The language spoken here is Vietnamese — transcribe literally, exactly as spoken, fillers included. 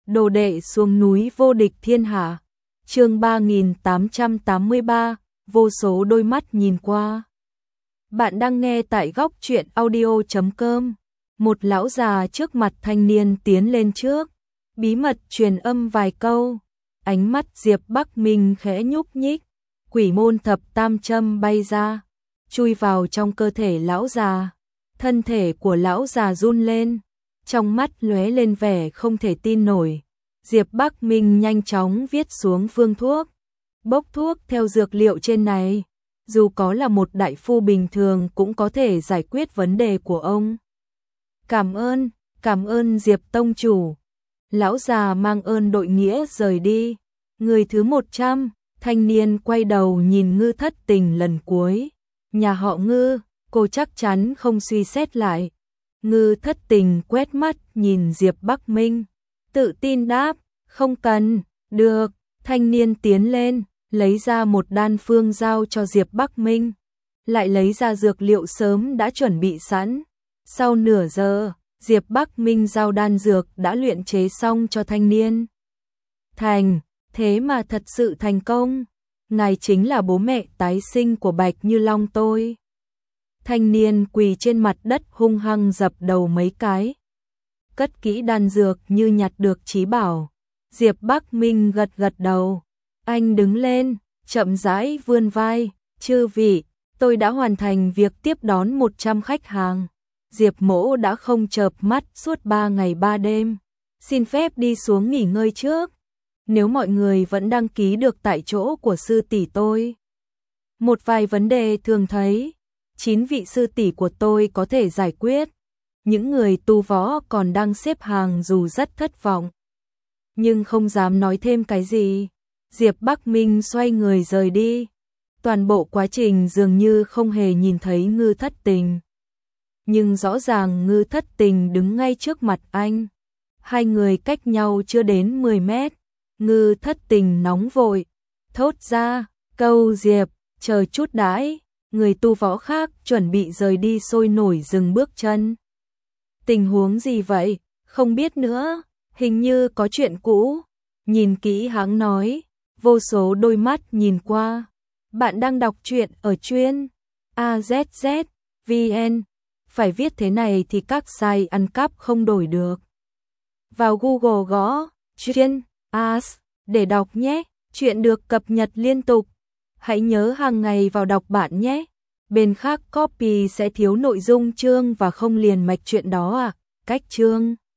Đồ đệ xuống núi vô địch thiên hạ. Chương ba nghìn tám trăm tám mươi ba, vô số đôi mắt nhìn qua. Bạn đang nghe tại góc truyện audio chấm com. Một lão già trước mặt thanh niên tiến lên trước, bí mật truyền âm vài câu. Ánh mắt Diệp Bắc Minh khẽ nhúc nhích, quỷ môn thập tam châm bay ra, chui vào trong cơ thể lão già. Thân thể của lão già run lên, trong mắt lóe lên vẻ không thể tin nổi. Diệp Bắc Minh nhanh chóng viết xuống phương thuốc, bốc thuốc theo dược liệu trên này. Dù có là một đại phu bình thường cũng có thể giải quyết vấn đề của ông. Cảm ơn, cảm ơn Diệp tông chủ. Lão già mang ơn đội nghĩa rời đi. Người thứ một trăm, thanh niên quay đầu nhìn Ngư Thất Tình lần cuối. Nhà họ Ngư, cô chắc chắn không suy xét lại. Ngư Thất Tình quét mắt nhìn Diệp Bắc Minh, tự tin đáp, không cần, được. Thanh niên tiến lên, lấy ra một đan phương giao cho Diệp Bắc Minh, lại lấy ra dược liệu sớm đã chuẩn bị sẵn. Sau nửa giờ, Diệp Bắc Minh giao đan dược đã luyện chế xong cho thanh niên. Thành, thế mà thật sự thành công. Ngài chính là bố mẹ tái sinh của Bạch Như Long tôi. Thanh niên quỳ trên mặt đất hung hăng dập đầu mấy cái. Cất kỹ đan dược như nhặt được trí bảo. Diệp Bắc Minh gật gật đầu. Anh đứng lên, chậm rãi vươn vai. Chư vị, tôi đã hoàn thành việc tiếp đón một trăm khách hàng. Diệp Mỗ đã không chợp mắt suốt ba ngày ba đêm. Xin phép đi xuống nghỉ ngơi trước. Nếu mọi người vẫn đăng ký được tại chỗ của sư tỷ tôi. Một vài vấn đề thường thấy, chín vị sư tỷ của tôi có thể giải quyết. Những người tu võ còn đang xếp hàng dù rất thất vọng, nhưng không dám nói thêm cái gì. Diệp Bắc Minh xoay người rời đi. Toàn bộ quá trình dường như không hề nhìn thấy Ngư Thất Tình. Nhưng rõ ràng Ngư Thất Tình đứng ngay trước mặt anh. Hai người cách nhau chưa đến mười mét. Ngư Thất Tình nóng vội, thốt ra, câu Diệp, chờ chút đãi. Người tu võ khác chuẩn bị rời đi sôi nổi dừng bước chân. Tình huống gì vậy? Không biết nữa, hình như có chuyện cũ. Nhìn kỹ hãng nói, vô số đôi mắt nhìn qua. Bạn đang đọc truyện ở chuyên a zét zét vn. Phải viết thế này thì các site ăn cắp không đổi được. Vào Google gõ chuyên as để đọc nhé. Chuyện được cập nhật liên tục. Hãy nhớ hàng ngày vào đọc bạn nhé. Bên khác copy sẽ thiếu nội dung chương và không liền mạch chuyện đó à. Cách chương